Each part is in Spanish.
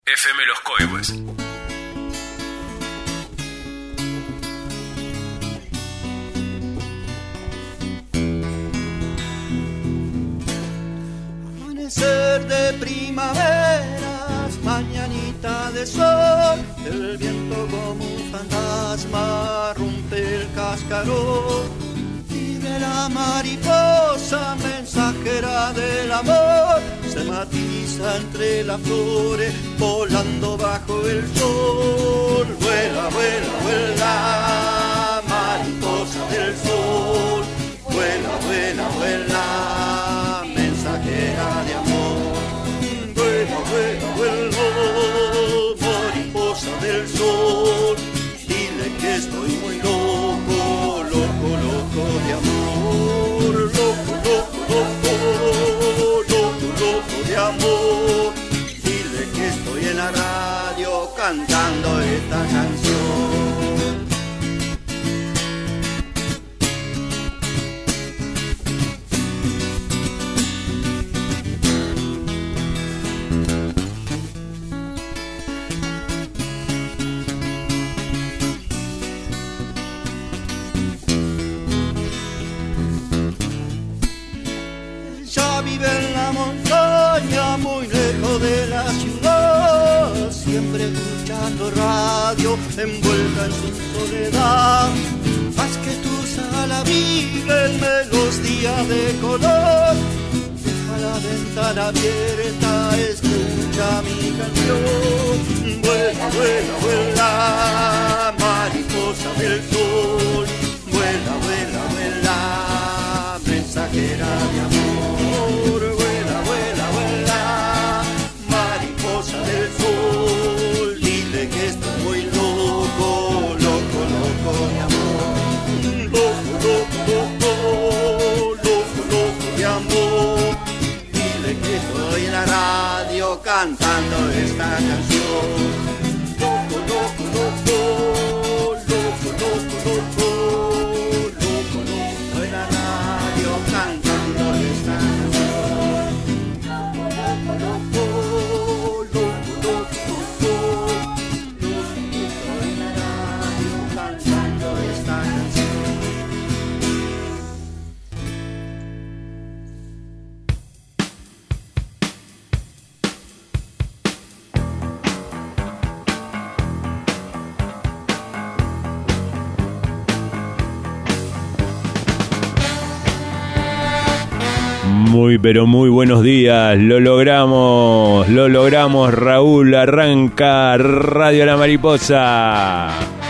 FM Los Coihues. Amanecer de primaveras, mañanita de sol, el viento como un fantasma rompe el cascarón. Vive la mariposa, mensajera del amor, se matiza entre las flores, volando bajo el sol. Vuela, vuela, vuela, mariposa del sol. Vuela, vuela, vuela, mensajera de amor. Vuela, vuela, vuela, mariposa del sol. Dile que estoy muy loco, loco, loco de amor. Loco, loco, loco, loco, loco de amor. Dile que estoy en la radio cantando esta canción. Vive en la montaña, muy lejos de la ciudad, siempre escuchando radio, envuelta en su soledad. Haz que tu sala vive en melodía de color, deja la ventana abierta, escucha mi canción. Vuela, vuela, vuela, mariposa del sol. Vuela, vuela, vuela, mensajera de amor. Vuela, vuela, vuela, mariposa del sol. Dile que estoy muy loco, loco, loco de amor. Loco, loco, loco, loco, loco de amor. Dile que estoy en la radio cantando esta canción. Loco, loco, loco, loco, loco, loco, loco, loco en la radio cantando esta canción. Muy, pero muy buenos días, lo logramos, Raúl, arranca Radio La Mariposa.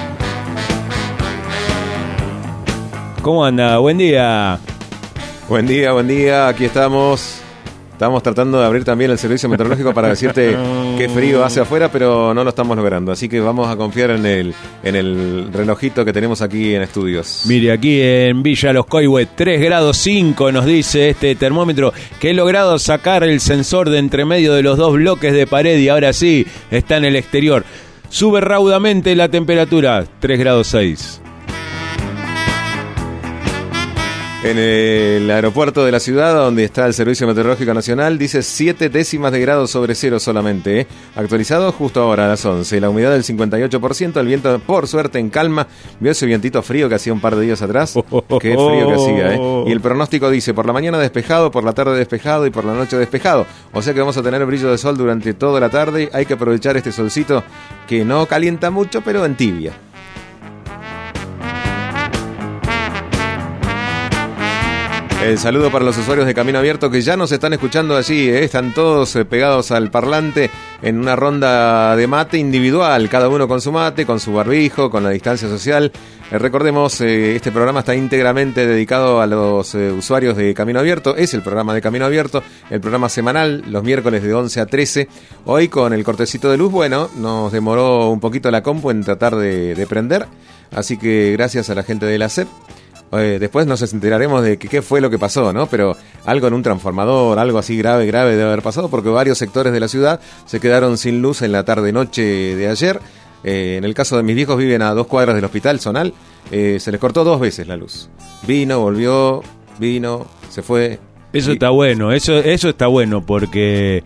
¿Cómo anda? Buen día. Buen día, aquí estamos. Estamos tratando de abrir también el servicio meteorológico para decirte qué frío hace afuera, pero no lo estamos logrando. Así que vamos a confiar en el relojito que tenemos aquí en estudios. Mire, aquí en Villa Los Coihues, 3 grados 5 nos dice este termómetro, que he logrado sacar el sensor de entre medio de los dos bloques de pared y ahora sí está en el exterior. Sube raudamente la temperatura, 3 grados 6. En el aeropuerto de la ciudad, donde está el Servicio Meteorológico Nacional, dice 7 décimas de grado sobre cero solamente, Actualizado justo ahora a las 11. La humedad del 58%, el viento, por suerte, en calma. ¿Vio ese vientito frío que hacía un par de días atrás? Qué frío que hacía, Y el pronóstico dice, por la mañana despejado, por la tarde despejado y por la noche despejado. O sea que vamos a tener brillo de sol durante toda la tarde. Hay que aprovechar este solcito que no calienta mucho, pero en tibia. El saludo para los usuarios de Camino Abierto que ya nos están escuchando allí, Están todos pegados al parlante en una ronda de mate individual, cada uno con su mate, con su barbijo, con la distancia social. Recordemos, este programa está íntegramente dedicado a los usuarios de Camino Abierto. Es el programa de Camino Abierto, el programa semanal, los miércoles de 11 a 13. Hoy con el cortecito de luz, bueno, nos demoró un poquito la compu en tratar de prender. Así que gracias a la gente de la SEP. Después nos enteraremos de qué fue lo que pasó, ¿no? Pero algo en un transformador, algo así grave debe haber pasado, porque varios sectores de la ciudad se quedaron sin luz en la tarde-noche de ayer. En el caso de mis viejos, viven a 2 cuadras del hospital zonal. Se les cortó 2 veces la luz. Vino, volvió, se fue. Eso está bueno, eso está bueno, porque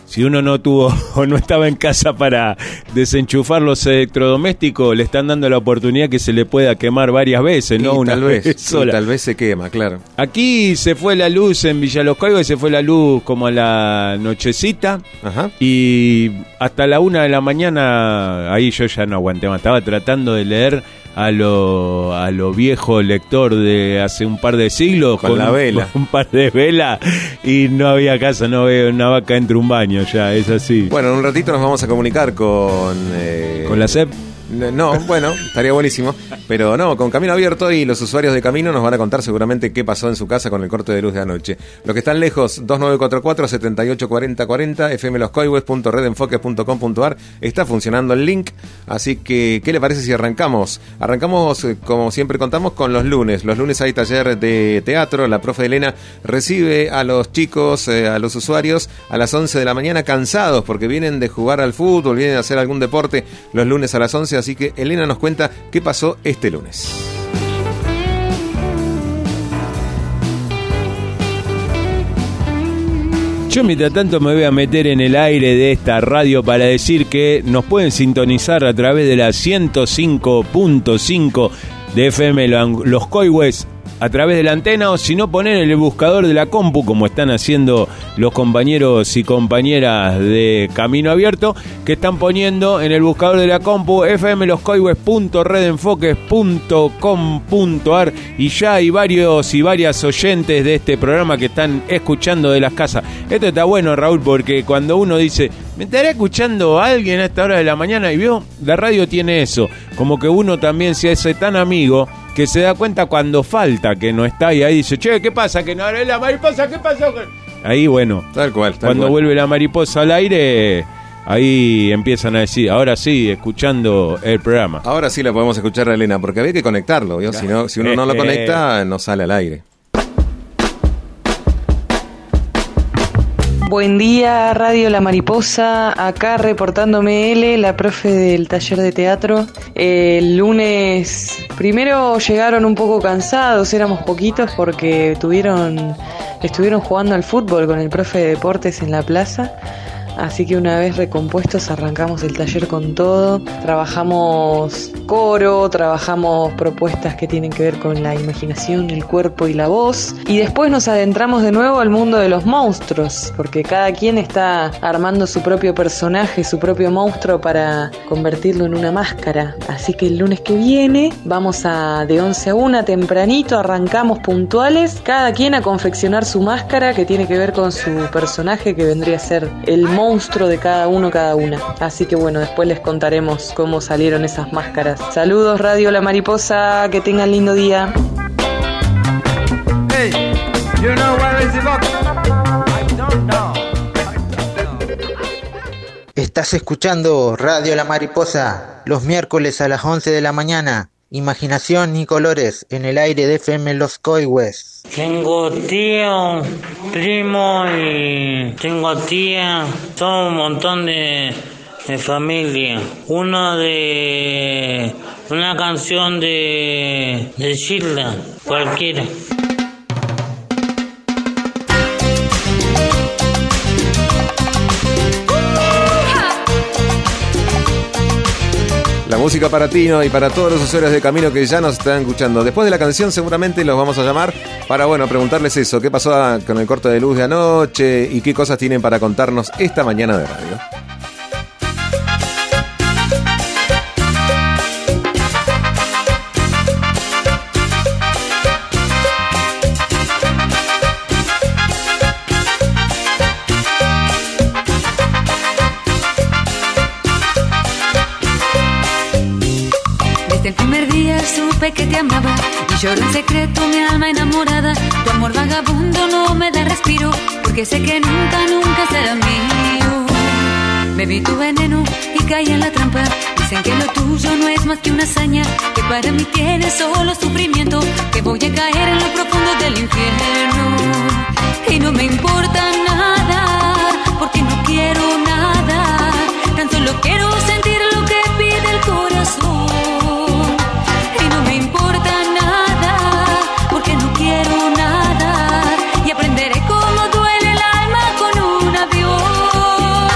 si uno no tuvo o no estaba en casa para desenchufar los electrodomésticos, le están dando la oportunidad que se le pueda quemar varias veces, ¿no? Una vez sola. Tal vez se quema, claro. Aquí se fue la luz en Villa Los Coigües, se fue la luz como a la nochecita. Ajá. Y hasta la 1 de la mañana, ahí yo ya no aguanté más. Estaba tratando de leer a lo viejo lector de hace un par de siglos con la vela, un par de velas, y no había casa, no veo una vaca entre un baño, ya es así. Bueno, en un ratito nos vamos a comunicar con la CEP. No, bueno, estaría buenísimo. Pero no, con Camino Abierto, y los usuarios de Camino nos van a contar seguramente qué pasó en su casa con el corte de luz de anoche. Los que están lejos, 2944-784040, fmloscoigües.redenfoques.com.ar. Está funcionando el link, así que ¿qué le parece si arrancamos? Arrancamos, como siempre contamos, con los lunes. Los lunes hay taller de teatro. La profe Elena recibe a los chicos, a los usuarios, a las 11 de la mañana, cansados porque vienen de jugar al fútbol, vienen a hacer algún deporte los lunes a las 11. Así que Elena nos cuenta qué pasó este lunes. Yo mientras tanto me voy a meter en el aire de esta radio para decir que nos pueden sintonizar a través de la 105.5 de FM Los Coigües a través de la antena, o si no, poner en el buscador de la compu, como están haciendo los compañeros y compañeras de Camino Abierto, que están poniendo en el buscador de la compu fmloscoigües.redenfoques.com.ar, y ya hay varios y varias oyentes de este programa que están escuchando de las casas. Esto está bueno, Raúl, porque cuando uno dice, me estaré escuchando a alguien a esta hora de la mañana, y vio, la radio tiene eso, como que uno también se hace tan amigo que se da cuenta cuando falta, que no está, y ahí dice, che, ¿qué pasa? Que no haré la mariposa, ¿qué pasó? Ahí, bueno, tal cual, cuando vuelve la mariposa al aire, ahí empiezan a decir, ahora sí, escuchando el programa. Ahora sí la podemos escuchar a Elena, porque había que conectarlo, ¿vio? Si uno no lo conecta, no sale al aire. Buen día, Radio La Mariposa, acá reportándome L, la profe del taller de teatro. El lunes primero llegaron un poco cansados, éramos poquitos porque estuvieron jugando al fútbol con el profe de deportes en la plaza. Así que una vez recompuestos arrancamos el taller con todo. Trabajamos coro, trabajamos propuestas que tienen que ver con la imaginación, el cuerpo y la voz. Y después nos adentramos de nuevo al mundo de los monstruos, porque cada quien está armando su propio personaje, su propio monstruo para convertirlo en una máscara. Así que el lunes que viene vamos de 11 a 1 tempranito, arrancamos puntuales, cada quien a confeccionar su máscara que tiene que ver con su personaje, que vendría a ser el monstruo de cada uno, cada una. Así que bueno, después les contaremos cómo salieron esas máscaras. Saludos, Radio La Mariposa, que tengan lindo día. Hey, you know where is the box? I don't know. Estás escuchando Radio La Mariposa, los miércoles a las 11 de la mañana. Imaginación y colores en el aire de FM Los Coigües. Tengo tío, primo y tengo tía, son un montón de familia. Una canción de Sheila, cualquiera. La música para Tino y para todos los usuarios de Camino que ya nos están escuchando. Después de la canción seguramente los vamos a llamar para, preguntarles eso. ¿Qué pasó con el corte de luz de anoche? Y qué cosas tienen para contarnos esta mañana de radio. Desde el primer día supe que te amaba y lloró en secreto mi alma enamorada. Tu amor vagabundo no me da respiro, porque sé que nunca, nunca será mío. Bebí tu veneno y caí en la trampa. Dicen que lo tuyo no es más que una hazaña, que para mí tiene solo sufrimiento, que voy a caer en lo profundo del infierno. Y no me importa nada, porque no quiero nada, tan solo quiero sentir lo que pide el corazón. Quiero nada y aprenderé cómo duele el alma con un adiós.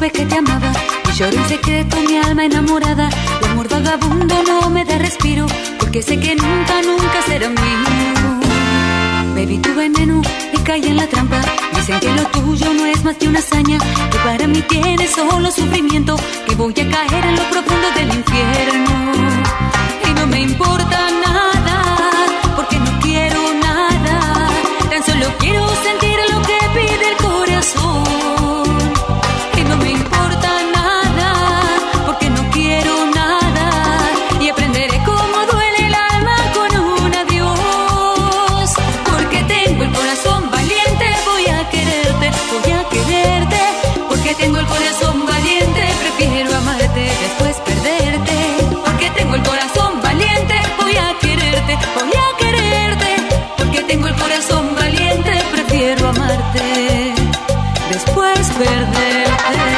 supe que te amaba y lloro en secreto mi alma enamorada. Tu amor vagabundo no me da respiro, porque sé que nunca, nunca será mío. Bebí tu veneno y caí en la trampa. Dicen que lo tuyo no es más que una hazaña, que para mí tiene solo sufrimiento, que voy a caer en lo profundo del infierno. Y no me importa nada, porque no quiero nada, tan solo quiero sentir lo que pide el corazón. Y no me importa nada, porque no quiero nada, y aprenderé cómo duele el alma con un adiós. Porque tengo el corazón valiente, voy a quererte, porque tengo el corazón valiente, prefiero amarte después perderte. Porque tengo el corazón valiente, voy a quererte, porque tengo el corazón valiente, prefiero amarte después perderte.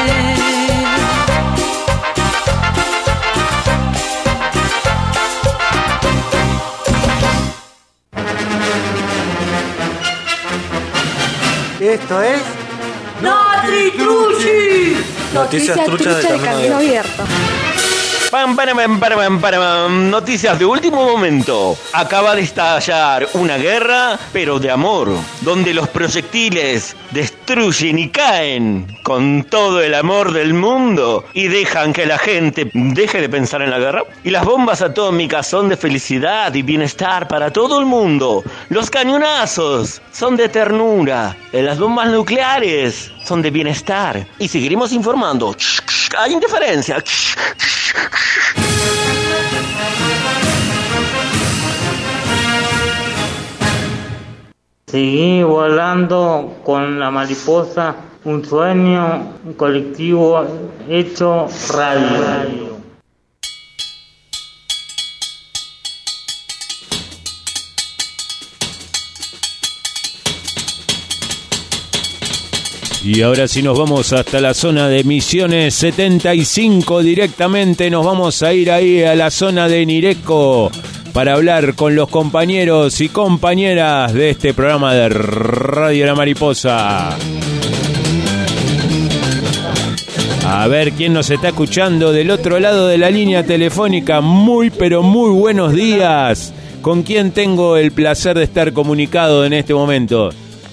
Esto es Notitruchi. Noticias truchas de Camino Abierto. Pam, pam, pam, pam, pam, pam. Noticias de último momento. Acaba de estallar una guerra, pero de amor, donde los proyectiles destruyen y caen con todo el amor del mundo y dejan que la gente deje de pensar en la guerra. Y las bombas atómicas son de felicidad y bienestar para todo el mundo. Los cañonazos son de ternura. Las bombas nucleares son de bienestar. Y seguiremos informando. Hay interferencia. Seguí volando con la mariposa, un sueño, un colectivo hecho radio. Y ahora sí nos vamos hasta la zona de Misiones 75 directamente. Nos vamos a ir ahí a la zona de Nireco para hablar con los compañeros y compañeras de este programa de Radio La Mariposa. A ver quién nos está escuchando del otro lado de la línea telefónica. Muy pero muy buenos días. ¿Con quién tengo el placer de estar comunicado en este momento?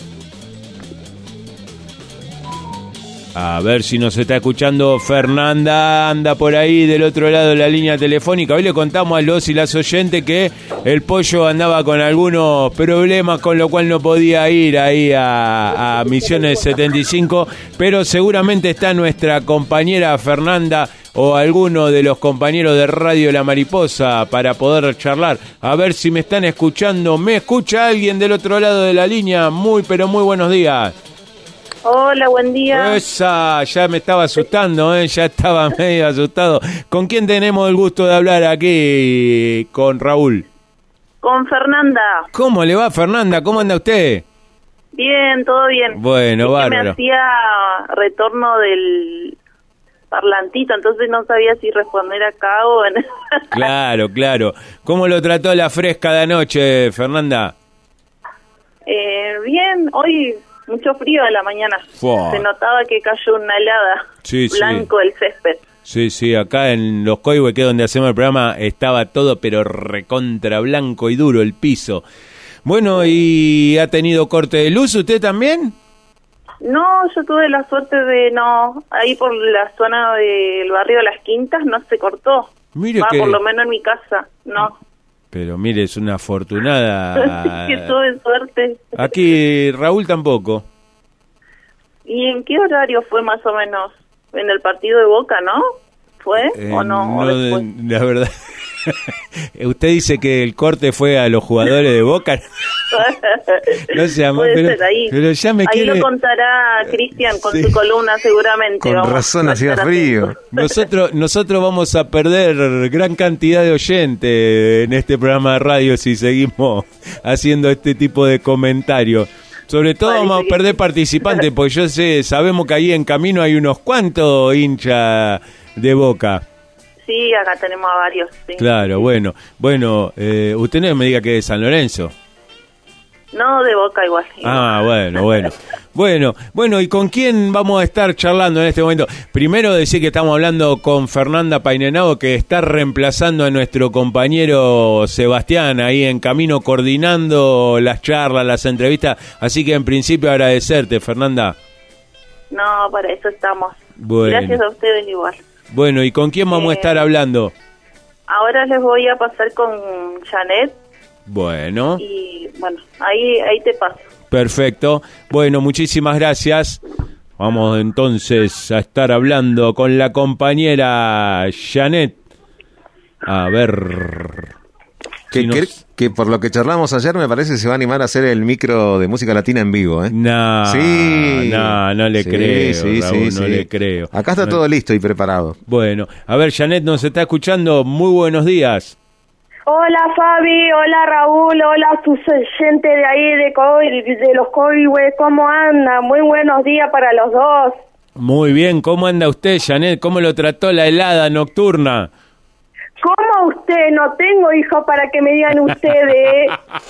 A ver si nos está escuchando Fernanda, anda por ahí del otro lado de la línea telefónica. Hoy le contamos a los y las oyentes que el pollo andaba con algunos problemas, con lo cual no podía ir ahí a Misiones 75, pero seguramente está nuestra compañera Fernanda o alguno de los compañeros de Radio La Mariposa para poder charlar. A ver si me están escuchando. ¿Me escucha alguien del otro lado de la línea? Muy, pero muy buenos días. Hola, buen día. Esa, ya me estaba asustando, ya estaba medio asustado. ¿Con quién tenemos el gusto de hablar aquí? Con Raúl. Con Fernanda. ¿Cómo le va, Fernanda? ¿Cómo anda usted? Bien, todo bien. Bueno, bárbaro. Me hacía retorno del parlantito, entonces no sabía si responder acá o en... Claro, claro. ¿Cómo lo trató la fresca de anoche, Fernanda? Bien, hoy... Mucho frío en la mañana. Fua. Se notaba que cayó una helada. Sí, blanco el césped. Sí, acá en Los Coihues, que es donde hacemos el programa, estaba todo pero recontra blanco y duro el piso. Bueno, ¿y ha tenido corte de luz usted también? No, yo tuve la suerte de no. Ahí por la zona del barrio de Las Quintas no se cortó. Mire que... por lo menos en mi casa, no. Pero mire, es una afortunada. Que tuve suerte. Aquí Raúl tampoco. ¿Y en qué horario fue más o menos? En el partido de Boca, ¿no? ¿Fue o no? ¿O después? La verdad. ¿Usted dice que el corte fue a los jugadores de Boca? No sé, puede ser ahí. Pero ya me ahí lo contará Cristian con su columna seguramente. Con razón hacía frío. Nosotros vamos a perder gran cantidad de oyentes en este programa de radio si seguimos haciendo este tipo de comentarios. Sobre todo vamos a perder participantes, porque sabemos que ahí en camino hay unos cuantos hinchas de Boca. Sí, acá tenemos a varios. Sí. Claro, bueno, usted no me diga que es de San Lorenzo. No, de Boca igual. Ah, bueno. Bueno, ¿y con quién vamos a estar charlando en este momento? Primero decir que estamos hablando con Fernanda Painenao, que está reemplazando a nuestro compañero Sebastián ahí en camino, coordinando las charlas, las entrevistas. Así que en principio agradecerte, Fernanda. No, para eso estamos. Bueno. Gracias a ustedes igual. Bueno, ¿y con quién vamos a estar hablando? Ahora les voy a pasar con Janet. Bueno. Y bueno, ahí te paso. Perfecto. Bueno, muchísimas gracias. Vamos entonces a estar hablando con la compañera Janet. A ver... Que por lo que charlamos ayer me parece que se va a animar a hacer el micro de música latina en vivo, ¿eh? No, sí. No le creo, sí, Raúl, sí, no le creo. Acá está todo listo y preparado. Bueno, a ver, Janet nos está escuchando. Muy buenos días. Hola Fabi, hola Raúl, hola sus oyentes de ahí de los Coihue, ¿cómo andan? Muy buenos días para los dos. Muy bien, ¿cómo anda usted, Janet? ¿Cómo lo trató la helada nocturna? ¿Cómo usted? No tengo hijos para que me digan ustedes.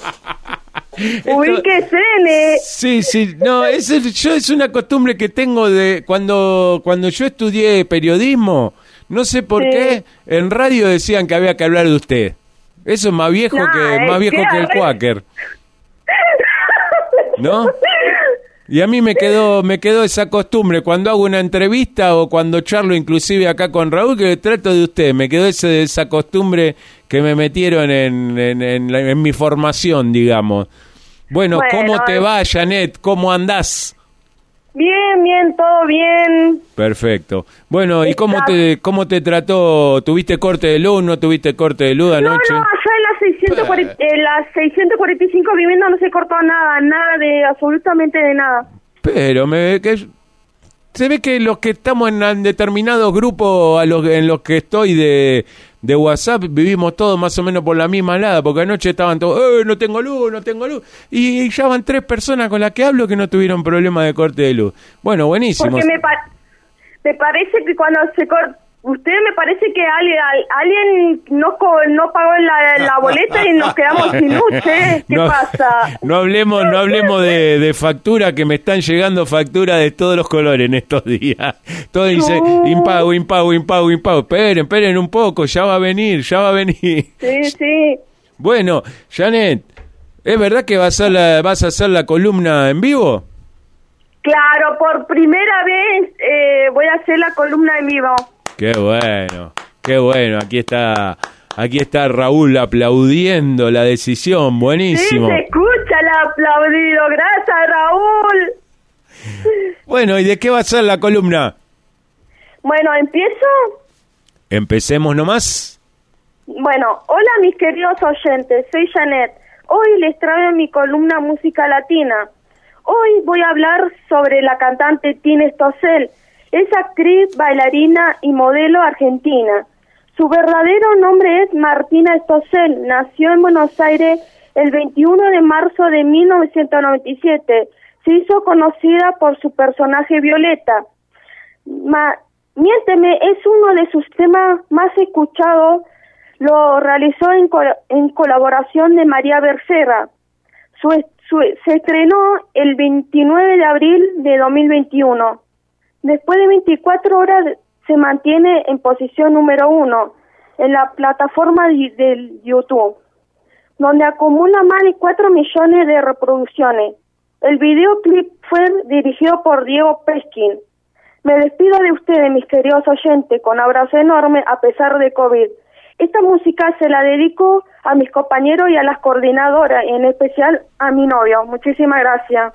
Ubíquese. Sí, no, es una costumbre que tengo de cuando yo estudié periodismo, no sé por qué, en radio decían que había que hablar de usted. Eso es más viejo que el Quaker. ¿No? Y a mí me quedó esa costumbre cuando hago una entrevista o cuando charlo inclusive acá con Raúl, que trato de usted, me quedó esa costumbre que me metieron en mi formación, digamos. Bueno, ¿cómo te va, Janet? ¿Cómo andás? Bien, todo bien. Perfecto. Bueno, ¿y cómo te trató? ¿Tuviste corte de luz? ¿No tuviste corte de luz anoche? No, allá en las 645 viviendas no se cortó nada absolutamente de nada. Pero se ve que los que estamos en determinados grupos en los que estoy de WhatsApp vivimos todos más o menos por la misma lada, porque anoche estaban todos, no tengo luz, y ya van 3 personas con las que hablo que no tuvieron problema de corte de luz. Bueno, buenísimo. Porque me parece que cuando se corta, usted me parece que alguien no pagó la boleta y nos quedamos sin luz, ¿eh? ¿Qué pasa? No hablemos de factura, que me están llegando facturas de todos los colores en estos días. Todo dice impago. Esperen un poco, ya va a venir. Sí. Bueno, Janet, ¿es verdad que vas a hacer la columna en vivo? Claro, por primera vez voy a hacer la columna en vivo. Qué bueno, aquí está Raúl aplaudiendo la decisión, buenísimo. Sí, se escucha el aplaudido, gracias Raúl. Bueno, ¿y de qué va a ser la columna? Bueno, ¿empiezo? Empecemos nomás. Bueno, hola mis queridos oyentes, soy Janet. Hoy les traigo mi columna Música Latina. Hoy voy a hablar sobre la cantante Tina Stossel. Es actriz, bailarina y modelo argentina. Su verdadero nombre es Martina Stossel. Nació en Buenos Aires el 21 de marzo de 1997. Se hizo conocida por su personaje Violeta. Miénteme es uno de sus temas más escuchados. Lo realizó en colaboración de María Becerra. Se estrenó el 29 de abril de 2021. Después de 24 horas se mantiene en posición número 1 en la plataforma de YouTube, donde acumula más de 4 millones de reproducciones. El videoclip fue dirigido por Diego Peskin. Me despido de ustedes, mis queridos oyentes, con abrazo enorme a pesar de COVID. Esta música se la dedico a mis compañeros y a las coordinadoras, en especial a mi novio. Muchísimas gracias.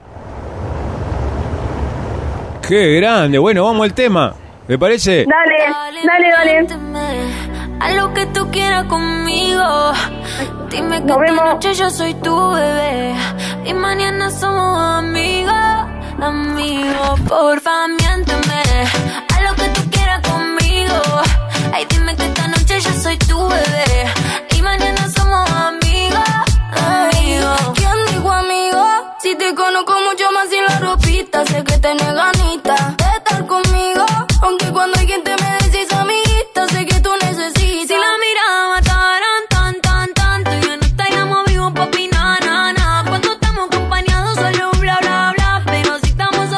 ¡Qué grande! Bueno, vamos al tema. ¿Me parece? Dale. A lo que tú quieras conmigo. Dime que esta noche yo soy tu bebé y mañana somos amigos. Porfa, miénteme. A lo que tú quieras conmigo. Ay, dime que esta noche yo soy tu bebé y mañana somos amigos. ¿Quién dijo amigo? Si te conozco mucho más sin la ropita, sé que tenés ganita de estar conmigo. Aunque cuando hay gente me decís amiguita, sé que tú necesitas. Si la mirada mataran tanto, ya no estaríamos vivos, papi, na. Cuando estamos acompañados solo bla, bla, bla. Pero si estamos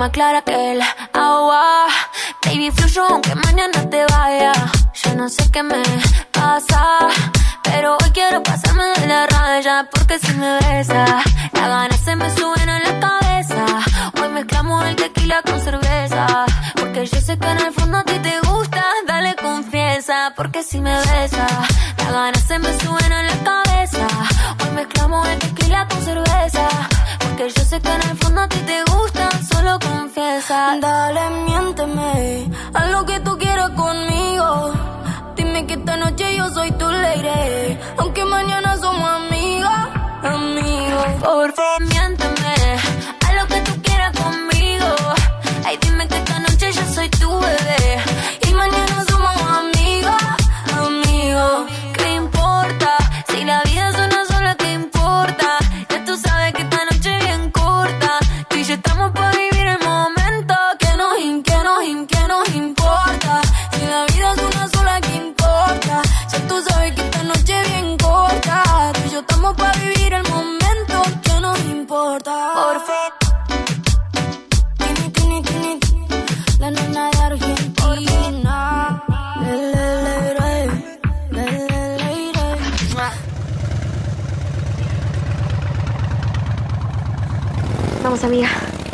más clara que el agua. Baby, fluyo aunque mañana te vaya. Yo no sé qué me pasa, pero hoy quiero pasarme de la raya. Porque si me besas, las ganas se me suben a la cabeza. Hoy mezclamos el tequila con cerveza. Porque yo sé que en el fondo a ti te gusta. Dale confianza, porque si me besas, las ganas se me suben a la cabeza. Hoy mezclamos el tequila con cerveza. Porque yo sé que en el fondo a ti te gusta. Solo confiesa. Dale, miénteme, haz lo que tú quieras conmigo. Dime que esta noche yo soy tu lady, aunque mañana somos amigas, amigos. Por favor, miénteme, haz lo que tú quieras conmigo. Ay, dime que esta noche yo soy tu bebé y mañana somos amigos, amigos. ¿Qué importa? Si la vida es una sola, ¿qué importa? Ya tú sabes que esta noche es bien corta. Tú y yo estamos para vivir el momento. Que nos importa? Si la vida es una sola, ¿qué importa? Ya tú sabes que esta noche es bien corta. Tú y yo estamos para vivir el momento. Que nos importa? Por favor. La nena de Argentina. Vamos, amiga.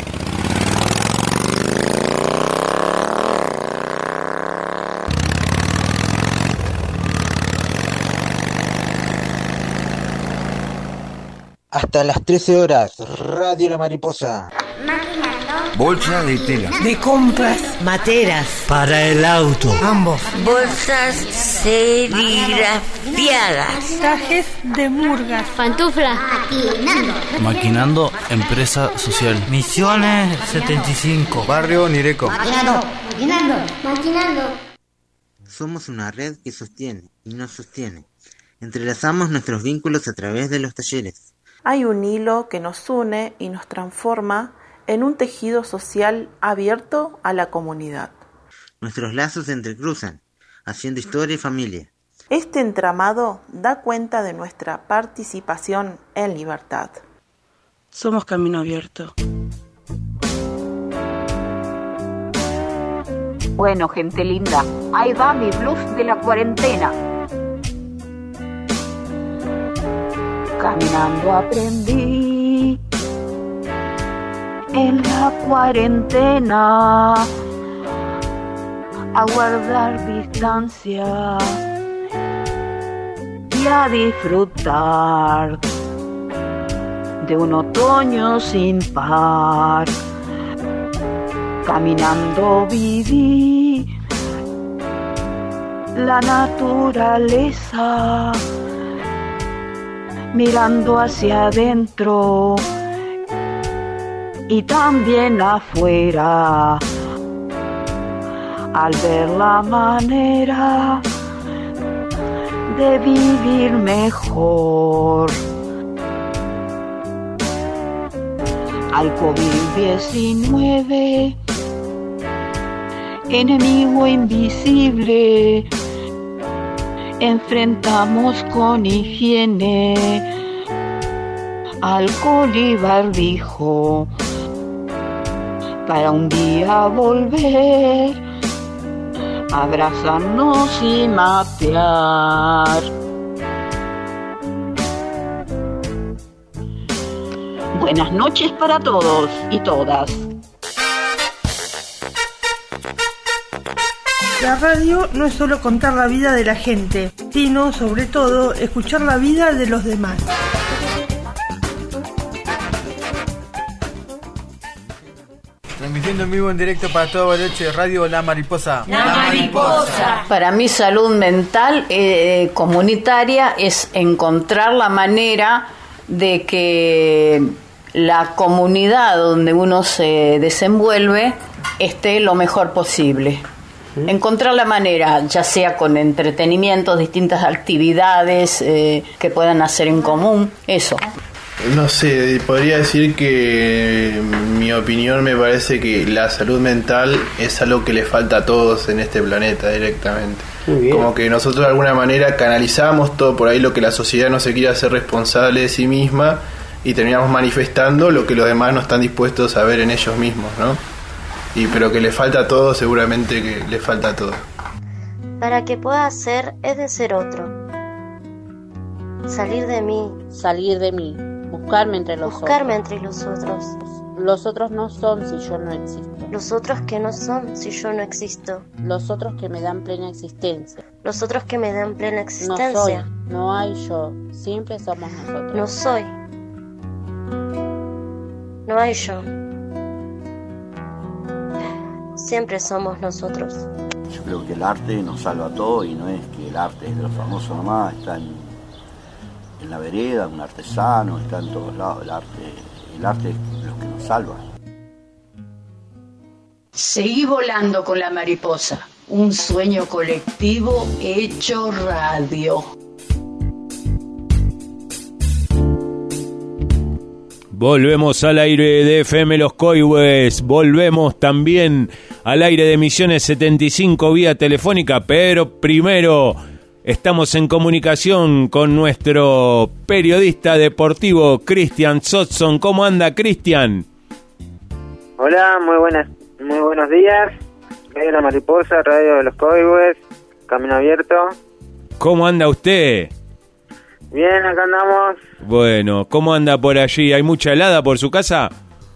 Hasta las 13 horas, Radio La Mariposa. Bolsa de tela. De compras. Materas. Para el auto. Ambos. Bolsas serigrafiadas. Trajes de murgas. Pantuflas. Maquinando, empresa social. Misiones 75. Barrio Nireco. Maquinando. Somos una red que sostiene y nos sostiene. Entrelazamos nuestros vínculos a través de los talleres. Hay un hilo que nos une y nos transforma en un tejido social abierto a la comunidad. Nuestros lazos se entrecruzan, haciendo historia y familia. Este entramado da cuenta de nuestra participación en libertad. Somos Camino Abierto. Bueno, gente linda, ahí va mi blues de la cuarentena. Caminando aprendí en la cuarentena a guardar distancia y a disfrutar de un otoño sin par. Caminando viví la naturaleza, mirando hacia adentro y también afuera, al ver la manera de vivir mejor. Al COVID-19, enemigo invisible, enfrentamos con higiene, alcohol y barbijo, para un día volver, abrazarnos y matear. Buenas noches para todos y todas. La radio no es solo contar la vida de la gente, sino, sobre todo, escuchar la vida de los demás. Transmitiendo en vivo en directo para todo Bariloche, Radio La Mariposa. La Mariposa. Para mí, salud mental comunitaria es encontrar la manera de que la comunidad donde uno se desenvuelve esté lo mejor posible. Encontrar la manera, ya sea con entretenimientos, distintas actividades que puedan hacer en común, eso. No sé, podría decir que mi opinión me parece que la salud mental es algo que le falta a todos en este planeta directamente. Como que nosotros de alguna manera canalizamos todo por ahí lo que la sociedad no se quiere hacer responsable de sí misma y terminamos manifestando lo que los demás no están dispuestos a ver en ellos mismos, ¿no? pero que le falta todo, seguramente que le falta todo. Para que pueda ser, es de ser otro. Salir de mí. Salir de mí. Buscarme entre los Buscarme otros. entre los otros. Los otros no son si yo no existo. Los otros que no son si yo no existo. Los otros que me dan plena existencia. Los otros que me dan plena No soy, existencia. no hay yo. Siempre somos nosotros. No soy. No hay yo. Siempre somos nosotros. Yo creo que el arte nos salva a todos y no es que el arte es de los famosos nomás, está en la vereda, un artesano, está en todos lados. El arte es lo que nos salva. Seguí volando con la mariposa, un sueño colectivo hecho radio. Volvemos al aire de FM Los Coihues, volvemos también al aire de Misiones 75 vía telefónica, pero primero estamos en comunicación con nuestro periodista deportivo Cristian Sotson. ¿Cómo anda, Cristian? Hola, muy buenos días. Radio La Mariposa, Radio de Los Coihues, Camino Abierto. ¿Cómo anda usted? Bien, acá andamos. Bueno, ¿cómo anda por allí? ¿Hay mucha helada por su casa?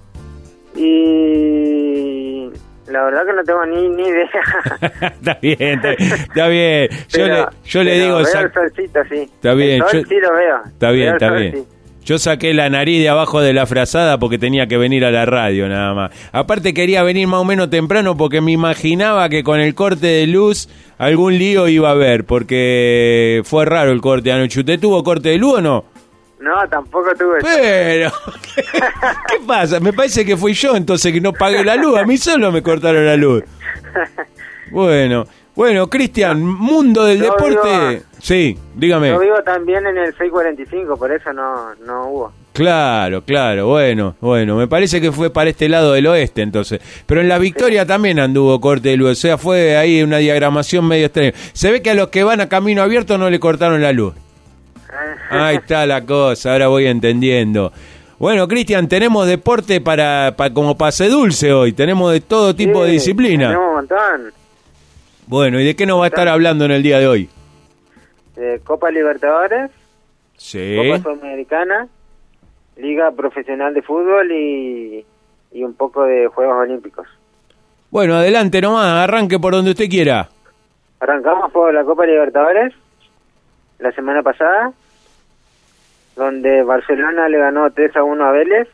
Y la verdad que no tengo ni idea. Está bien. Yo le digo... Veo el solcito, sí. Está bien. El sol sí lo veo. Está bien, Veo está el sol, bien. sí. Yo saqué la nariz de abajo de la frazada porque tenía que venir a la radio nada más. Aparte quería venir más o menos temprano porque me imaginaba que con el corte de luz algún lío iba a haber, porque fue raro el corte de anoche. ¿Usted tuvo corte de luz o no? No, tampoco tuve. Pero, ¿qué pasa? Me parece que fui yo entonces que no pagué la luz. A mí solo me cortaron la luz. Bueno, Cristian, mundo del deporte. Sí, dígame. Yo vivo también en el 645, por eso no hubo. Claro, bueno, me parece que fue para este lado del oeste entonces. Pero en la Victoria también anduvo corte de luz, o sea, fue ahí una diagramación medio extraña. Se ve que a los que van a Camino Abierto no le cortaron la luz. Ahí está la cosa, ahora voy entendiendo. Bueno, Cristian, tenemos deporte para como pase dulce hoy, tenemos de todo tipo de disciplina. Tenemos un montón. Bueno, ¿y de qué nos va a estar hablando en el día de hoy? Copa Libertadores, Sí. Copa Sudamericana, Liga Profesional de Fútbol y un poco de Juegos Olímpicos. Bueno, adelante nomás, arranque por donde usted quiera. Arrancamos por la Copa Libertadores la semana pasada, donde Barcelona le ganó 3-1 a Vélez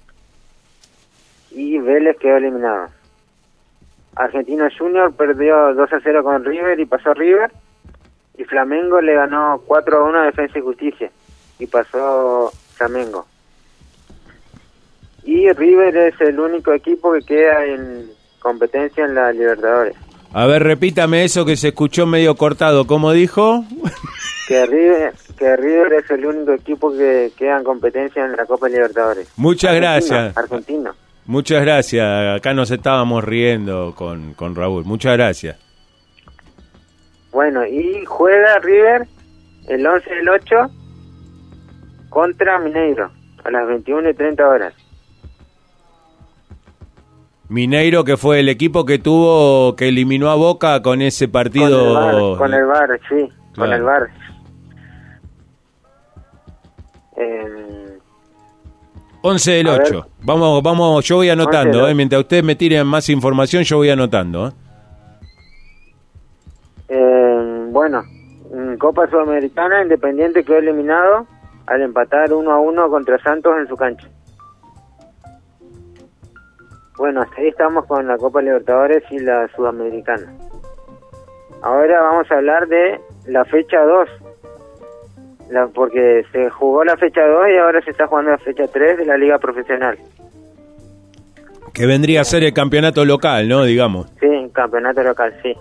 y Vélez quedó eliminado. Argentino Junior perdió 2-0 con River y pasó River, y Flamengo le ganó 4-1 a Defensa y Justicia y pasó Flamengo. Y River es el único equipo que queda en competencia en la Libertadores. A ver, repítame eso que se escuchó medio cortado. ¿Cómo dijo? Que River es el único equipo que queda en competencia en la Copa Libertadores. Muchas gracias. Argentino. Muchas gracias. Acá nos estábamos riendo con Raúl. Muchas gracias. Bueno, y juega River el 11 del 8 contra Mineiro a las 21:30 horas. Mineiro, que fue el equipo que eliminó a Boca con ese partido. Con el VAR, sí, claro. Con el VAR. 11 del 8. Vamos, yo voy anotando, mientras ustedes me tiren más información, yo voy anotando. Bueno, en Copa Sudamericana, Independiente quedó eliminado al empatar 1-1 contra Santos en su cancha. Bueno, hasta ahí estamos con la Copa Libertadores y la Sudamericana. Ahora vamos a hablar de la fecha 2. Porque se jugó la fecha 2 y ahora se está jugando la fecha 3 de la Liga Profesional. Que vendría a ser el campeonato local, ¿no? Digamos. Sí, campeonato local, sí.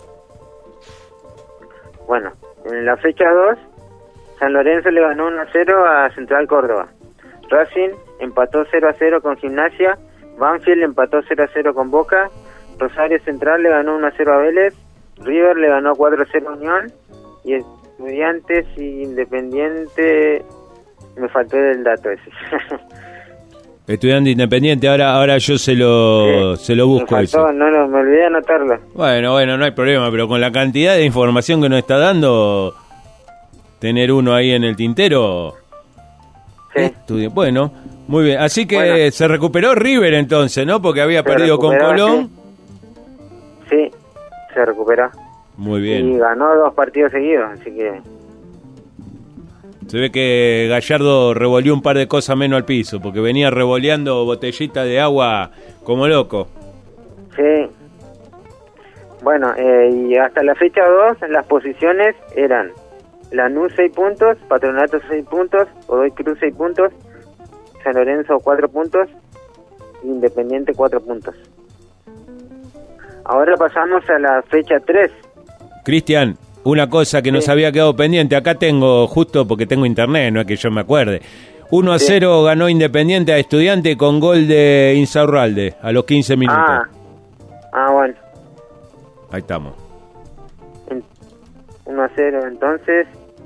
Bueno, en la fecha 2, San Lorenzo le ganó 1-0 a Central Córdoba. Racing empató 0-0 con Gimnasia. Banfield empató 0-0 con Boca. Rosario Central le ganó 1-0 a Vélez. River le ganó 4-0 a Unión. Y Estudiantes y Independiente, me faltó el dato ese. Estudiante Independiente, ahora yo se lo busco. Me faltó, eso. no, me olvidé de anotarlo. Bueno, no hay problema, pero con la cantidad de información que nos está dando, tener uno ahí en el tintero. Sí. Bueno, muy bien. Así que se recuperó River entonces, ¿no? Porque había perdido con Colón. Sí, se recuperó. Muy bien. Y ganó 2 partidos seguidos, así que... Se ve que Gallardo revolvió un par de cosas menos al piso, porque venía revoleando botellita de agua como loco. Sí. Bueno, y hasta la fecha 2, las posiciones eran Lanús 6 puntos, Patronato 6 puntos, Godoy Cruz 6 puntos, San Lorenzo 4 puntos, Independiente 4 puntos. Ahora pasamos a la fecha 3. Cristian, una cosa que nos había quedado pendiente, acá tengo, justo porque tengo internet, no es que yo me acuerde. 1-0 ganó Independiente a Estudiante con gol de Insaurralde a los 15 minutos. Bueno. Ahí estamos. 1-0, entonces...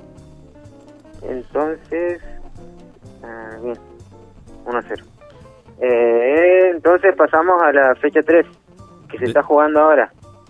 bien, 1-0. Entonces pasamos a la fecha 3, que se está jugando ahora.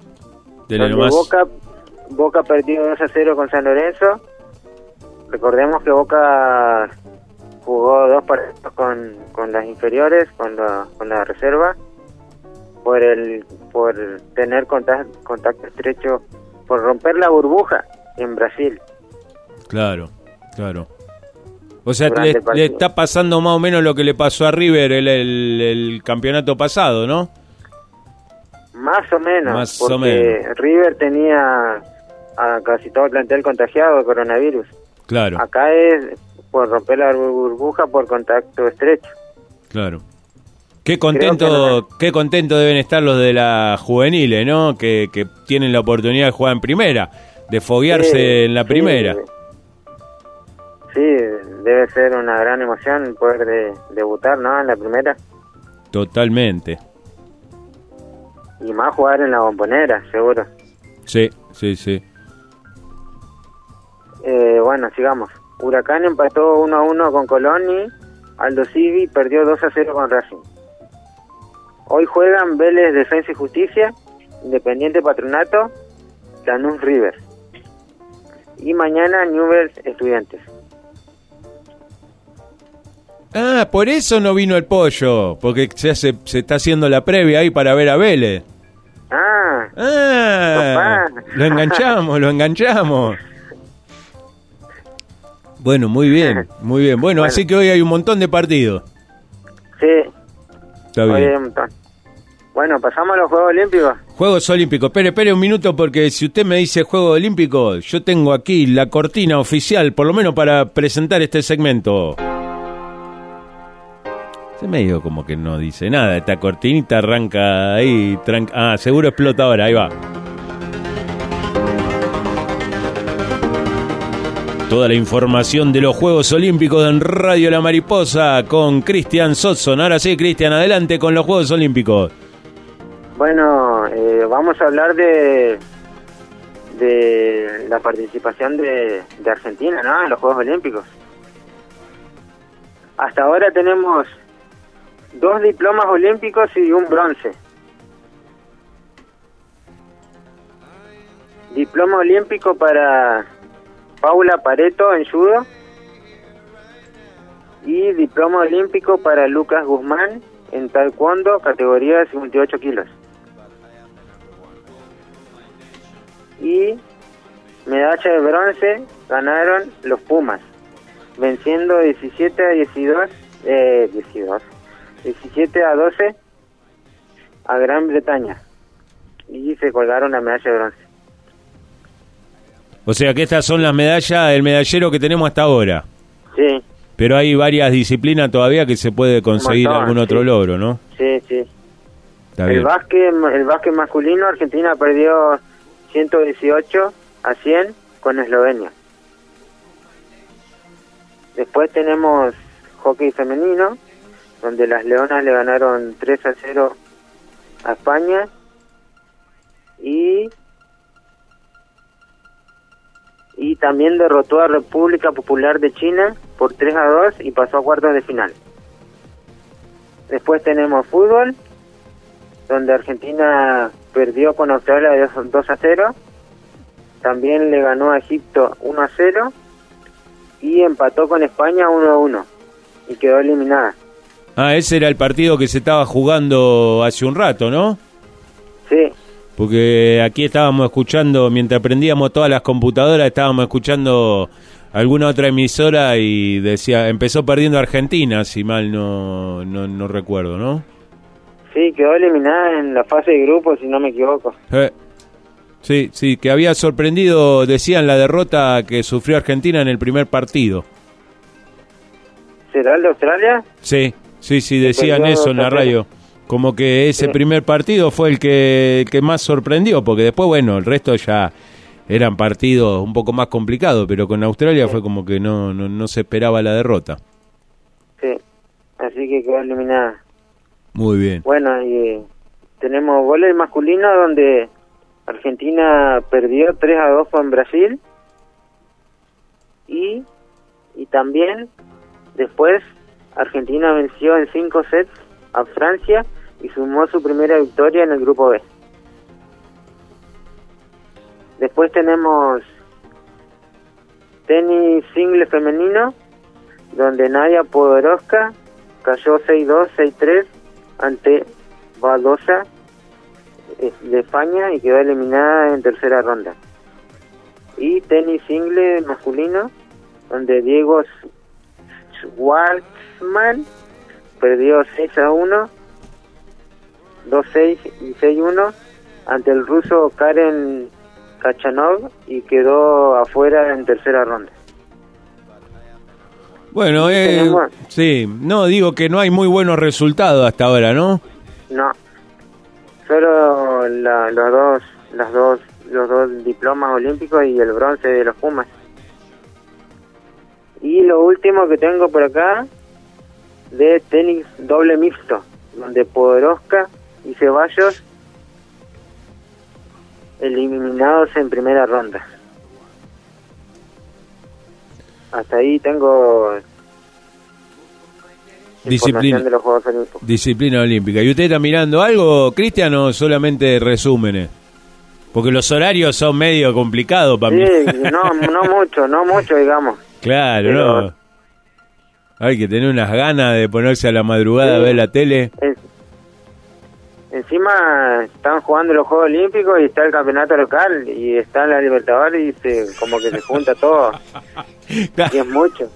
Boca perdió 2-0 con San Lorenzo. Recordemos que Boca jugó 2 partidos con las inferiores, con la reserva, por tener contacto estrecho, por romper la burbuja en Brasil. Claro. O sea, le está pasando más o menos lo que le pasó a River el campeonato pasado, ¿no? Más o menos, porque River tenía a casi todo el plantel contagiado de coronavirus. Claro. Acá es por romper la burbuja por contacto estrecho. Claro. Qué contento deben estar los de las juveniles, ¿no? Que tienen la oportunidad de jugar en primera, de foguearse en la primera. Sí, debe ser una gran emoción poder debutar, ¿no? En la primera. Totalmente. Y más jugar en la Bombonera, seguro. Sí. Bueno, sigamos. Huracán empató 1-1 con Colón y Aldo Civi perdió 2-0 con Racing. Hoy juegan Vélez Defensa y Justicia, Independiente Patronato, Lanús River. Y mañana Newell's Estudiantes. Por eso no vino el pollo, porque se está haciendo la previa ahí para ver a Vélez. Lo enganchamos. Bueno, muy bien. Bueno, así que hoy hay un montón de partidos. Sí. Está bien. Hoy hay un montón. Bueno, pasamos a los Juegos Olímpicos. Juegos Olímpicos. Espere un minuto, porque si usted me dice Juegos Olímpicos, yo tengo aquí la cortina oficial, por lo menos para presentar este segmento. Se me dijo como que no dice nada. Esta cortinita arranca ahí. Seguro explota ahora. Ahí va. Toda la información de los Juegos Olímpicos en Radio La Mariposa con Cristian Sotson. Ahora sí, Cristian, adelante con los Juegos Olímpicos. Bueno, vamos a hablar de la participación de Argentina, ¿no? En los Juegos Olímpicos. Hasta ahora tenemos 2 diplomas olímpicos y un bronce. Diploma olímpico para Paula Pareto en judo y diploma olímpico para Lucas Guzmán en taekwondo, categoría de 58 kilos. Y medalla de bronce ganaron los Pumas, venciendo 17 a 12 a Gran Bretaña, y se colgaron la medalla de bronce. O sea que estas son las medallas, el medallero que tenemos hasta ahora. Sí. Pero hay varias disciplinas todavía que se puede conseguir algún otro logro, ¿no? Sí. Está bien. El básquet masculino, Argentina perdió 118 a 100 con Eslovenia. Después tenemos hockey femenino, donde las Leonas le ganaron 3-0 a España y también derrotó a República Popular de China por 3-2 y pasó a cuartos de final. Después tenemos fútbol, donde Argentina perdió con Australia 2-0. También le ganó a Egipto 1-0 y empató con España 1-1 y quedó eliminada. Ah, ese era el partido que se estaba jugando hace un rato, ¿no? Sí. Porque aquí estábamos escuchando, mientras prendíamos todas las computadoras, estábamos escuchando alguna otra emisora y decía, empezó perdiendo Argentina, si mal no recuerdo, ¿no? Sí, quedó eliminada en la fase de grupos, si no me equivoco. Sí, que había sorprendido, decían, la derrota que sufrió Argentina en el primer partido. ¿Será el de Australia? Sí, decían eso en la radio. Como que ese primer partido fue el que más sorprendió, porque después, bueno, el resto ya eran partidos un poco más complicados, pero con Australia fue como que no se esperaba la derrota. Sí, así que quedó eliminada. Muy bien. Bueno, y tenemos goles masculinos donde Argentina perdió 3-2 con Brasil y también después Argentina venció en 5 sets a Francia y sumó su primera victoria en el grupo B. Después tenemos tenis single femenino, donde Nadia Podoroska cayó 6-2, 6-3 ante Badosa de España y quedó eliminada en tercera ronda. Y tenis single masculino, donde Diego Schwartzman perdió 6-1, 2-6 y 6-1 ante el ruso Karen Khachanov y quedó afuera en tercera ronda. Bueno, sí, no, digo que no hay muy buenos resultados hasta ahora, ¿no? No, solo los dos diplomas olímpicos y el bronce de los Pumas. Y lo último que tengo por acá, de tenis doble mixto, donde Podoroska y Ceballos eliminados en primera ronda. Hasta ahí tengo disciplina de los Juegos Olímpicos. Disciplina olímpica. ¿Y usted está mirando algo, Cristian, o solamente resúmenes? Porque los horarios son medio complicados para mí. Sí, no mucho, digamos. Claro, pero no. Hay que tener unas ganas de ponerse a la madrugada a ver la tele. Encima están jugando los Juegos Olímpicos y está el campeonato local y está la Libertadores y como que se junta todo. Y es mucho.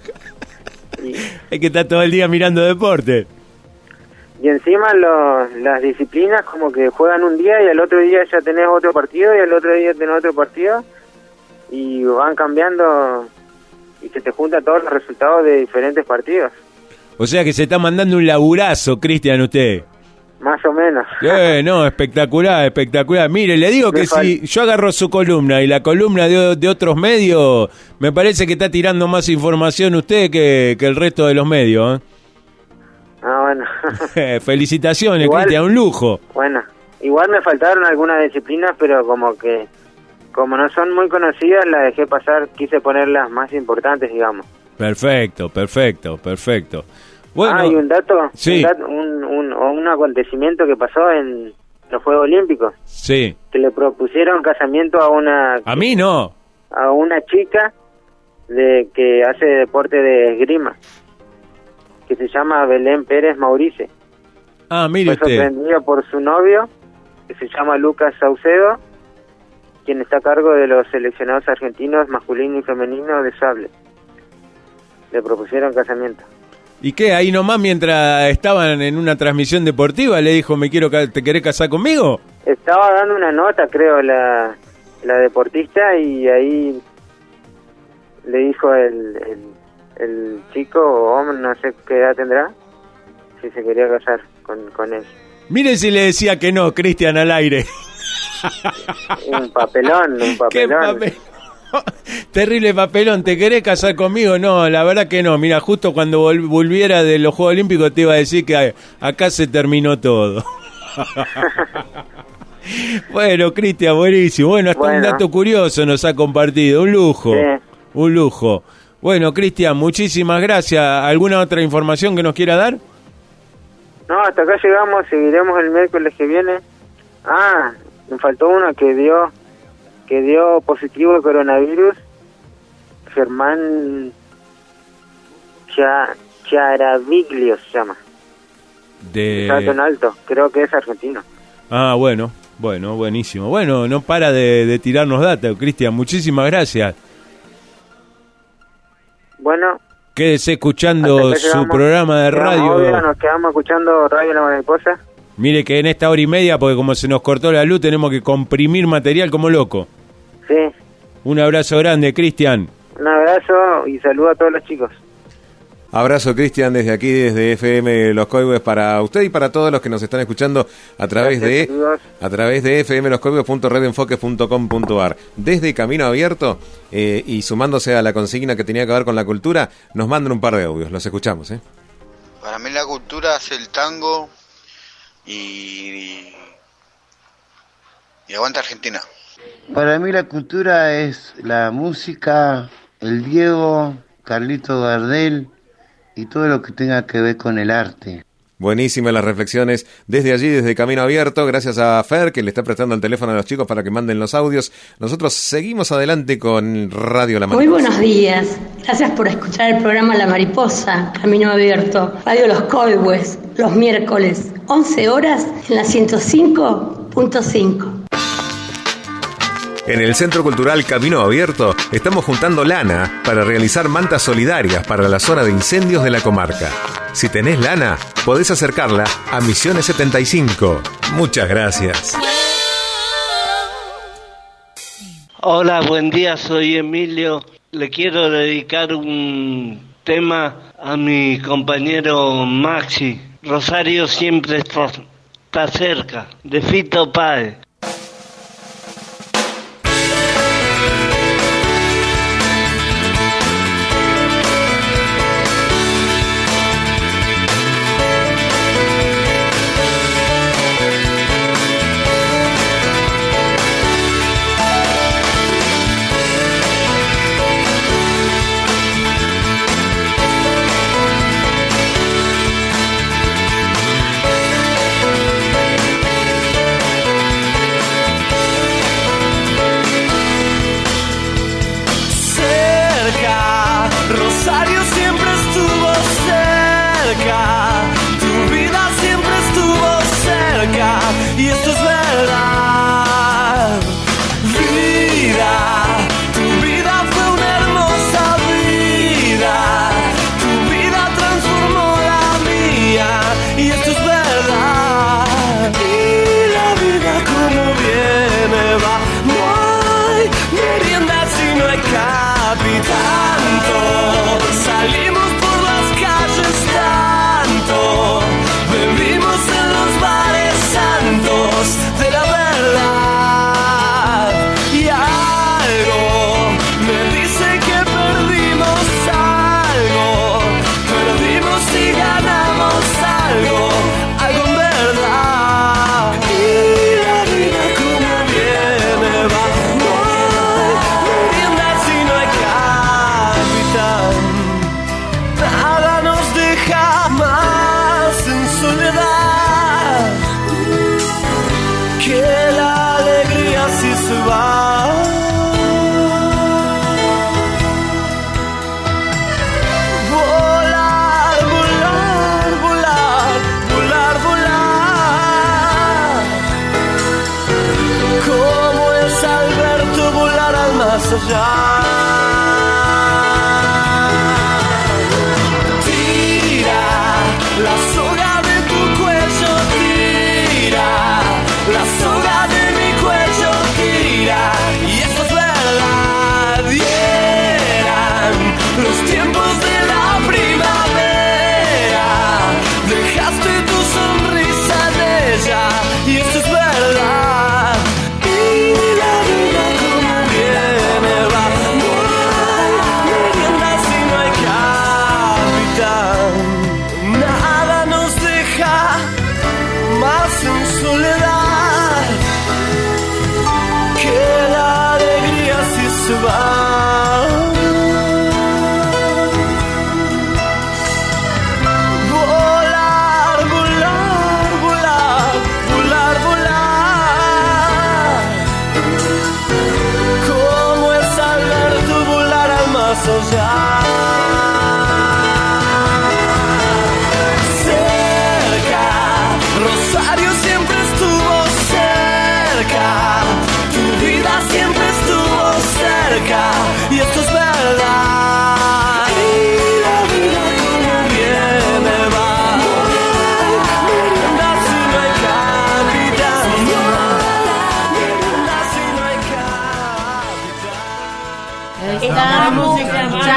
Hay que estar todo el día mirando deporte. Y encima las disciplinas como que juegan un día y al otro día ya tenés otro partido y al otro día tenés otro partido y van cambiando y se te juntan todos los resultados de diferentes partidos. O sea que se está mandando un laburazo, Cristian, usted. Más o menos. No, espectacular. Mire, le digo que si yo agarro su columna y la columna de otros medios, me parece que está tirando más información usted que el resto de los medios, ¿eh? Ah, bueno. Felicitaciones, Cristian, un lujo. Bueno, igual me faltaron algunas disciplinas, pero como no son muy conocidas, las dejé pasar, quise ponerlas más importantes, digamos. Perfecto. Bueno, hay un dato, sí. un acontecimiento que pasó en los Juegos Olímpicos. Sí. Que le propusieron casamiento a una... A mí no. A una chica que hace deporte de esgrima, que se llama Belén Pérez Maurice. Ah, mire usted. Fue sorprendida por su novio, que se llama Lucas Saucedo, quien está a cargo de los seleccionados argentinos masculino y femenino de sable. Le propusieron casamiento. ¿Y qué? Ahí nomás mientras estaban en una transmisión deportiva le dijo, ¿te querés casar conmigo? Estaba dando una nota, creo, la deportista, y ahí le dijo el chico o hombre, no sé qué edad tendrá, si se quería casar con él. Mire si le decía que no, Cristian, al aire. Un papelón. ¿Qué papel? Terrible papelón. ¿Te querés casar conmigo? No, la verdad que no. Mira, justo cuando volviera de los Juegos Olímpicos te iba a decir que acá se terminó todo. Bueno, Cristian, buenísimo. Bueno, hasta un dato curioso nos ha compartido. Un lujo. Sí. Un lujo. Bueno, Cristian, muchísimas gracias. ¿Alguna otra información que nos quiera dar? No, hasta acá llegamos, seguiremos el miércoles que viene. Ah, me faltó uno que dio positivo de coronavirus. Germán Charaviglio se llama. Salto en alto, creo que es argentino. Ah, bueno, buenísimo. Bueno, no para de tirarnos datos, Cristian, muchísimas gracias. Bueno. Quédese escuchando su programa de radio. Obvio, nos quedamos escuchando Radio La Mariposa. Mire que en esta hora y media, porque como se nos cortó la luz, tenemos que comprimir material como loco. Sí. Un abrazo grande, Cristian. Un abrazo y saludo a todos los chicos. Abrazo, Cristian, desde aquí, desde FM Los Coihues, para usted y para todos los que nos están escuchando a través de fmloscoihues.radioenfoque.com.ar. Desde Camino Abierto, y sumándose a la consigna que tenía que ver con la cultura, nos mandan un par de audios, los escuchamos. Para mí la cultura es el tango y aguanta Argentina. Para mí la cultura es la música, el Diego, Carlito Gardel y todo lo que tenga que ver con el arte. Buenísimas las reflexiones desde allí, desde Camino Abierto. Gracias a Fer, que le está prestando el teléfono a los chicos para que manden los audios. Nosotros seguimos adelante con Radio La Mariposa. Muy buenos días. Gracias por escuchar el programa La Mariposa, Camino Abierto. Radio Los Coihues, los miércoles, 11 horas, en la 105.5. En el Centro Cultural Camino Abierto estamos juntando lana para realizar mantas solidarias para la zona de incendios de la comarca. Si tenés lana, podés acercarla a Misiones 75. Muchas gracias. Hola, buen día, soy Emilio. Le quiero dedicar un tema a mi compañero Maxi. Rosario siempre está cerca, de Fito Páez. Y esto es verdad. Vida, tu vida fue una hermosa vida. Tu vida transformó la mía. Y esto es verdad. Y la vida como viene va. No hay merienda si no hay capitanto. Salimos por las calles tanto. Bebimos en los bares santos de la verdad. Y algo me dice que perdimos algo. Perdimos y ganamos algo. Algo en verdad. Y la vida como viene va. No hay merienda si no hay capitán. Nada nos deja más en soledad que la alegría si se va. Volar, volar, volar, volar, volar. Como es Alberto volar al más allá. Tira la soga de tu cuello, tira la soga de mi cuello, tira. Y esto es verdad. Y eran los tiempos de la primavera. Dejaste tu sonrisa en ella. Y esto es verdad. Y la vida como viene va. No hay merienda si no hay capitán. Nada nos deja más en soledad que la alegría si se va. Volar, volar,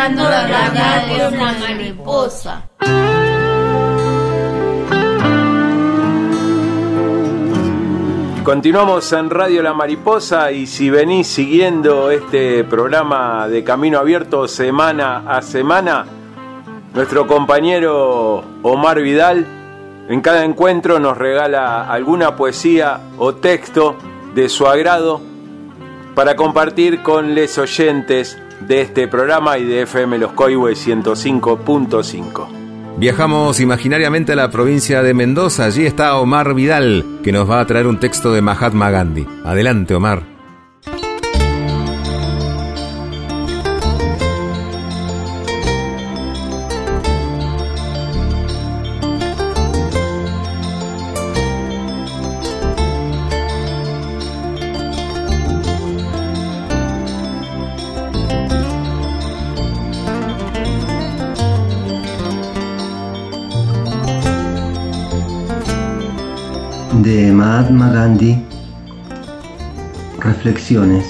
escuchando la radio La Mariposa. Continuamos en Radio La Mariposa y si venís siguiendo este programa de Camino Abierto semana a semana, nuestro compañero Omar Vidal en cada encuentro nos regala alguna poesía o texto de su agrado para compartir con les oyentes de este programa y de FM Los Coihues 105.5. Viajamos imaginariamente a la provincia de Mendoza. Allí está Omar Vidal, que nos va a traer un texto de Mahatma Gandhi. Adelante, Omar. De Mahatma Gandhi. Reflexiones.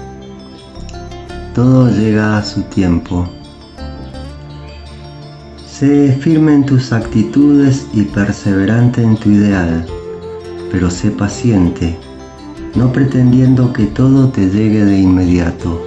Todo llega a su tiempo. Sé firme en tus actitudes y perseverante en tu ideal, pero sé paciente, no pretendiendo que todo te llegue de inmediato.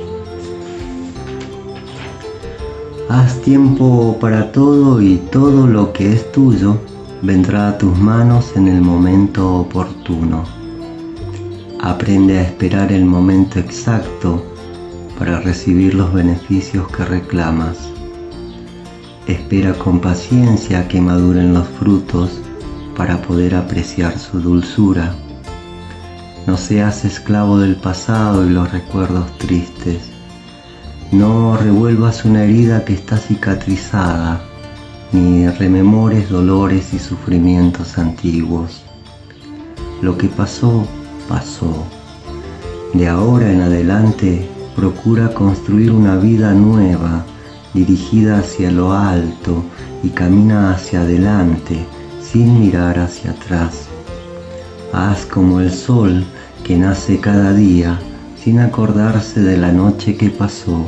Haz tiempo para todo y todo lo que es tuyo vendrá a tus manos en el momento oportuno. Aprende a esperar el momento exacto para recibir los beneficios que reclamas. Espera con paciencia que maduren los frutos para poder apreciar su dulzura. No seas esclavo del pasado y los recuerdos tristes. No revuelvas una herida que está cicatrizada, ni rememores dolores y sufrimientos antiguos. Lo que pasó, pasó. De ahora en adelante, procura construir una vida nueva, dirigida hacia lo alto, y camina hacia adelante, sin mirar hacia atrás. Haz como el sol que nace cada día, sin acordarse de la noche que pasó.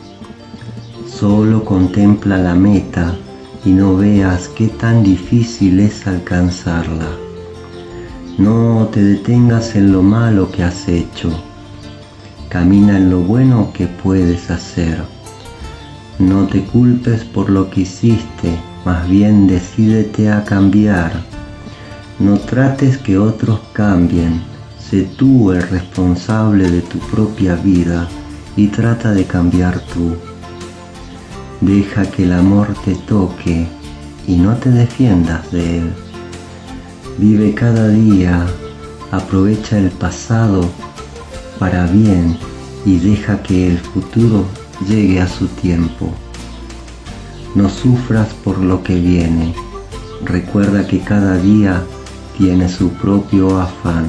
Solo contempla la meta, y no veas qué tan difícil es alcanzarla. No te detengas en lo malo que has hecho. Camina en lo bueno que puedes hacer. No te culpes por lo que hiciste, más bien decídete a cambiar. No trates que otros cambien, sé tú el responsable de tu propia vida y trata de cambiar tú. Deja que el amor te toque y no te defiendas de él. Vive cada día, aprovecha el pasado para bien y deja que el futuro llegue a su tiempo. No sufras por lo que viene, recuerda que cada día tiene su propio afán.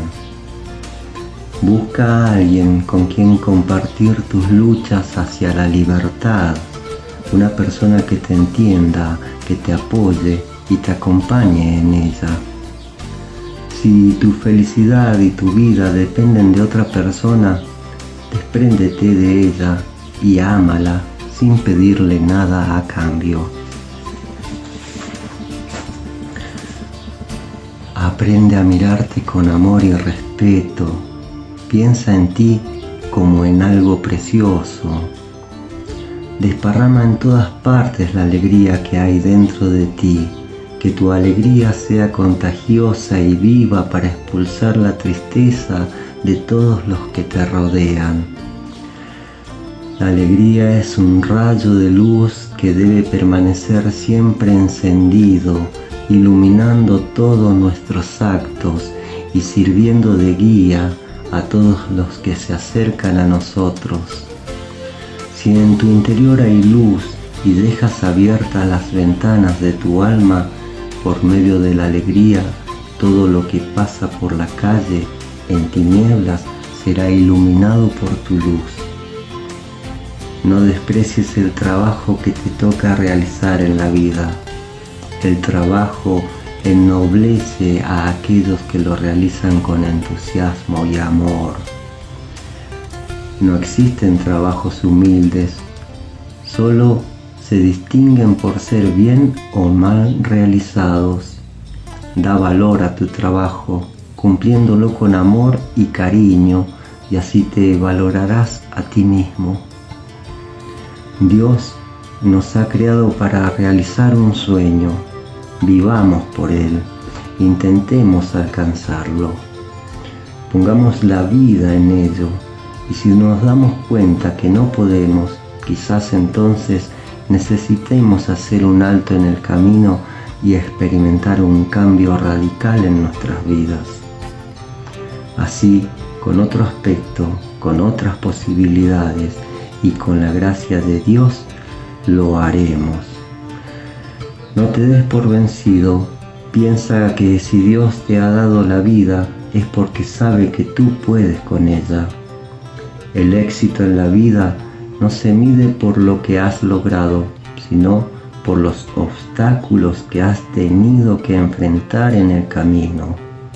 Busca a alguien con quien compartir tus luchas hacia la libertad. Una persona que te entienda, que te apoye y te acompañe en ella. Si tu felicidad y tu vida dependen de otra persona, despréndete de ella y ámala sin pedirle nada a cambio. Aprende a mirarte con amor y respeto. Piensa en ti como en algo precioso. Desparrama en todas partes la alegría que hay dentro de ti, que tu alegría sea contagiosa y viva para expulsar la tristeza de todos los que te rodean. La alegría es un rayo de luz que debe permanecer siempre encendido, iluminando todos nuestros actos y sirviendo de guía a todos los que se acercan a nosotros. Si en tu interior hay luz y dejas abiertas las ventanas de tu alma, por medio de la alegría, todo lo que pasa por la calle en tinieblas será iluminado por tu luz. No desprecies el trabajo que te toca realizar en la vida. El trabajo ennoblece a aquellos que lo realizan con entusiasmo y amor. No existen trabajos humildes, solo se distinguen por ser bien o mal realizados. Da valor a tu trabajo, cumpliéndolo con amor y cariño, y así te valorarás a ti mismo. Dios nos ha creado para realizar un sueño. Vivamos por él, intentemos alcanzarlo. Pongamos la vida en ello, y si nos damos cuenta que no podemos, quizás entonces necesitemos hacer un alto en el camino y experimentar un cambio radical en nuestras vidas. Así, con otro aspecto, con otras posibilidades y con la gracia de Dios, lo haremos. No te des por vencido, piensa que si Dios te ha dado la vida es porque sabe que tú puedes con ella. El éxito en la vida no se mide por lo que has logrado, sino por los obstáculos que has tenido que enfrentar en el camino.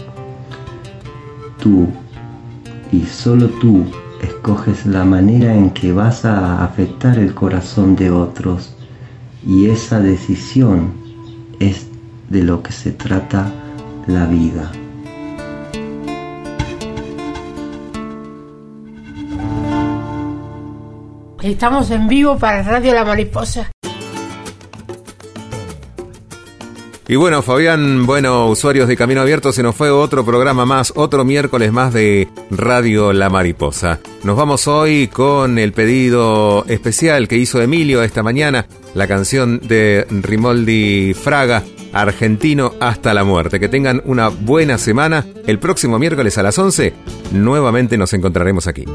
Tú, y solo tú, escoges la manera en que vas a afectar el corazón de otros, y esa decisión es de lo que se trata la vida. Estamos en vivo para Radio La Mariposa. Y bueno, Fabián, usuarios de Camino Abierto, se nos fue otro programa más, otro miércoles más de Radio La Mariposa. Nos vamos hoy con el pedido especial que hizo Emilio esta mañana, la canción de Rimoldi Fraga, Argentino hasta la muerte. Que tengan una buena semana. El próximo miércoles a las 11 nuevamente nos encontraremos aquí.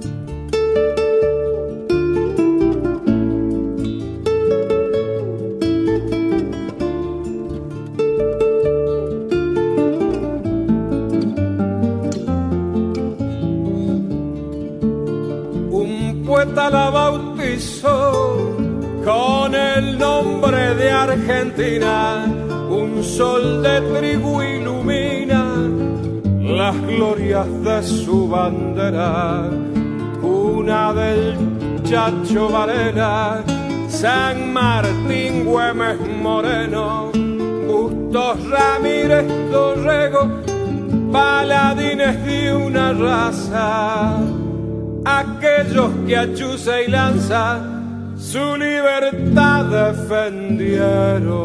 La bautizó con el nombre de Argentina, un sol de trigo ilumina las glorias de su bandera, cuna del Chacho Varela, San Martín, Güemes Moreno, Bustos Ramírez Dorrego, paladines de una raza, aquellos que a Chuza y Lanza su libertad defendieron.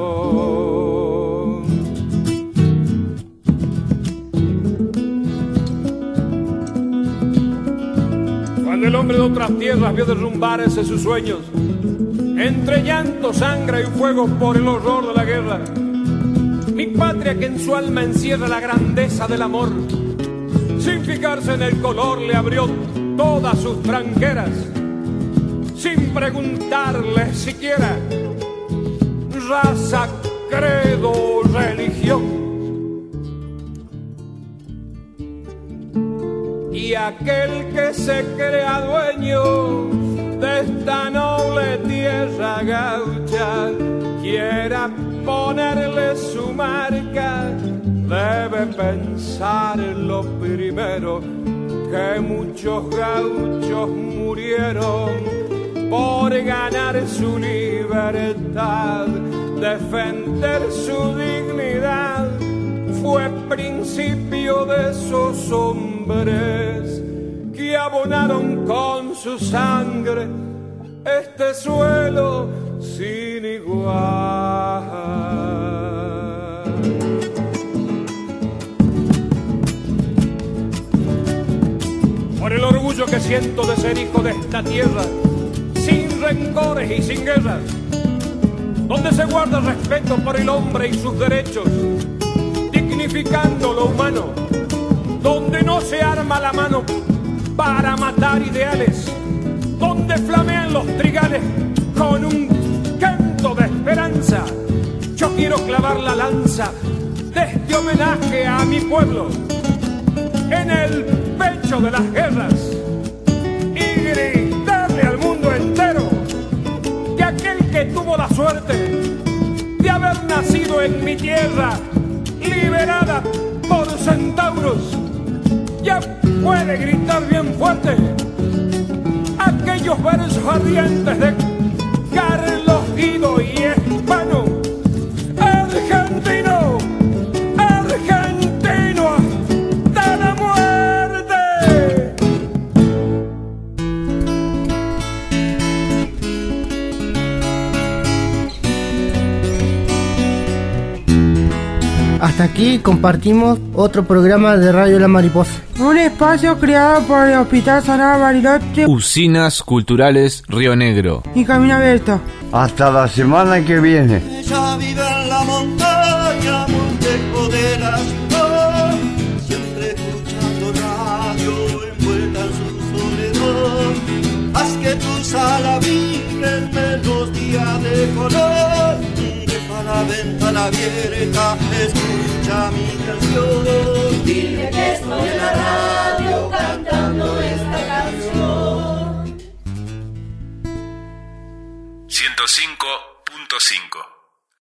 Cuando el hombre de otras tierras vio derrumbarse sus sueños, entre llanto, sangre y fuego por el horror de la guerra, mi patria que en su alma encierra la grandeza del amor, sin fijarse en el color le abrió todas sus tranqueras, sin preguntarle siquiera raza, credo o religión. Y aquel que se crea dueño de esta noble tierra gaucha, quiera ponerle su marca, debe pensar lo primero, que muchos gauchos murieron por ganar su libertad, defender su dignidad, fue principio de esos hombres que abonaron con su sangre este suelo sin igual. Por el orgullo que siento de ser hijo de esta tierra, sin rencores y sin guerras, donde se guarda respeto por el hombre y sus derechos, dignificando lo humano, donde no se arma la mano para matar ideales, donde flamean los trigales con un canto de esperanza. Yo quiero clavar la lanza de este homenaje a mi pueblo en el pecho de las guerras y gritarle al mundo entero que aquel que tuvo la suerte de haber nacido en mi tierra liberada por centauros ya puede gritar bien fuerte aquellos versos ardientes de Carlos Guido y Hispano, argentino, argentino hasta la muerte. Hasta aquí compartimos otro programa de Radio La Mariposa. Un espacio creado por el Hospital Sagrado Bariloche Usinas Culturales Río Negro y Camino Abierto. Hasta la semana que viene. Ella vive en la montaña, muy lejos de la ciudad, siempre escuchando radio, envuelta en su soledad. Haz que tu sala vibre en melodía de color. Deja la ventana abierta, escucha mi canción. Dile que estoy en la radio cantando esta canción. 105.5